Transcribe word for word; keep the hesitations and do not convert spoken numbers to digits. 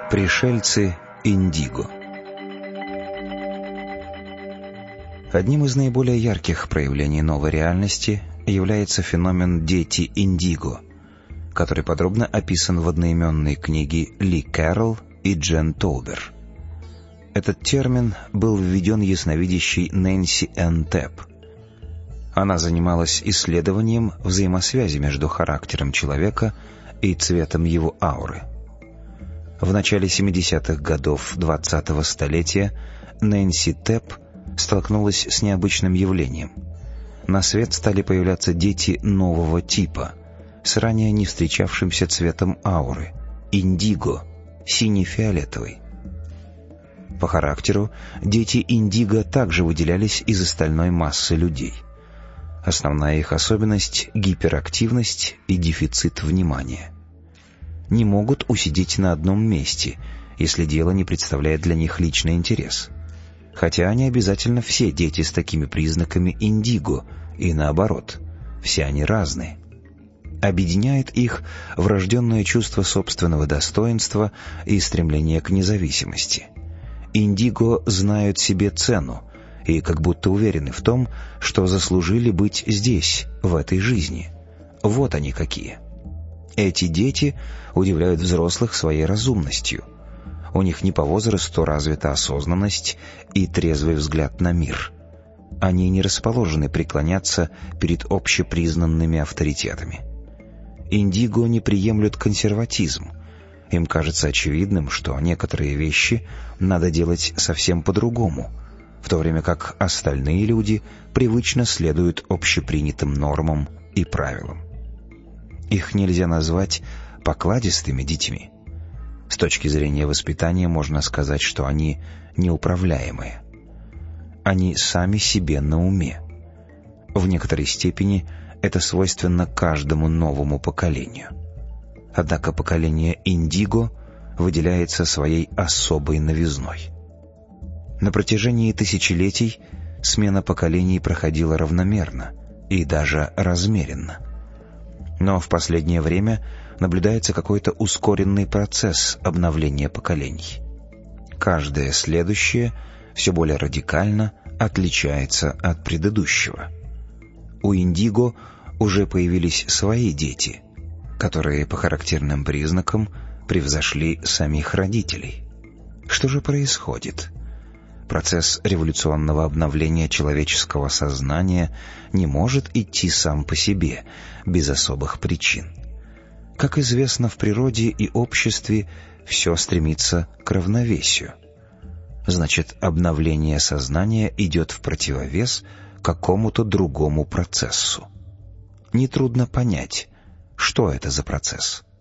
Пришельцы Индиго. Одним из наиболее ярких проявлений новой реальности является феномен «дети Индиго», который подробно описан в одноименной книге Ли Кэрролл и Джен Толбер. Этот термин был введен ясновидящей Нэнси Энн Тэп. Она занималась исследованием взаимосвязи между характером человека и цветом его ауры. В начале семидесятых годов двадцатого столетия Нэнси Тэп столкнулась с необычным явлением. На свет стали появляться дети нового типа, с ранее не встречавшимся цветом ауры — индиго, сине-фиолетовый. По характеру дети индиго также выделялись из остальной массы людей. Основная их особенность — гиперактивность и дефицит внимания. Не могут усидеть на одном месте, если дело не представляет для них личный интерес. Хотя не обязательно все дети с такими признаками индиго, и наоборот, все они разные. Объединяет их врожденное чувство собственного достоинства и стремление к независимости. Индиго знают себе цену и как будто уверены в том, что заслужили быть здесь, в этой жизни. Вот они какие. Эти дети удивляют взрослых своей разумностью. У них не по возрасту развита осознанность и трезвый взгляд на мир. Они не расположены преклоняться перед общепризнанными авторитетами. Индиго не приемлют консерватизм. Им кажется очевидным, что некоторые вещи надо делать совсем по-другому, в то время как остальные люди привычно следуют общепринятым нормам и правилам. Их нельзя назвать покладистыми детьми. С точки зрения воспитания можно сказать, что они неуправляемые. Они сами себе на уме. В некоторой степени это свойственно каждому новому поколению. Однако поколение индиго выделяется своей особой новизной. На протяжении тысячелетий смена поколений проходила равномерно и даже размеренно. Но в последнее время наблюдается какой-то ускоренный процесс обновления поколений. Каждое следующее все более радикально отличается от предыдущего. У индиго уже появились свои дети, которые по характерным признакам превзошли самих родителей. Что же происходит? Процесс революционного обновления человеческого сознания не может идти сам по себе, без особых причин. Как известно, в природе и обществе все стремится к равновесию. Значит, обновление сознания идет в противовес какому-то другому процессу. Нетрудно понять, что это за процесс.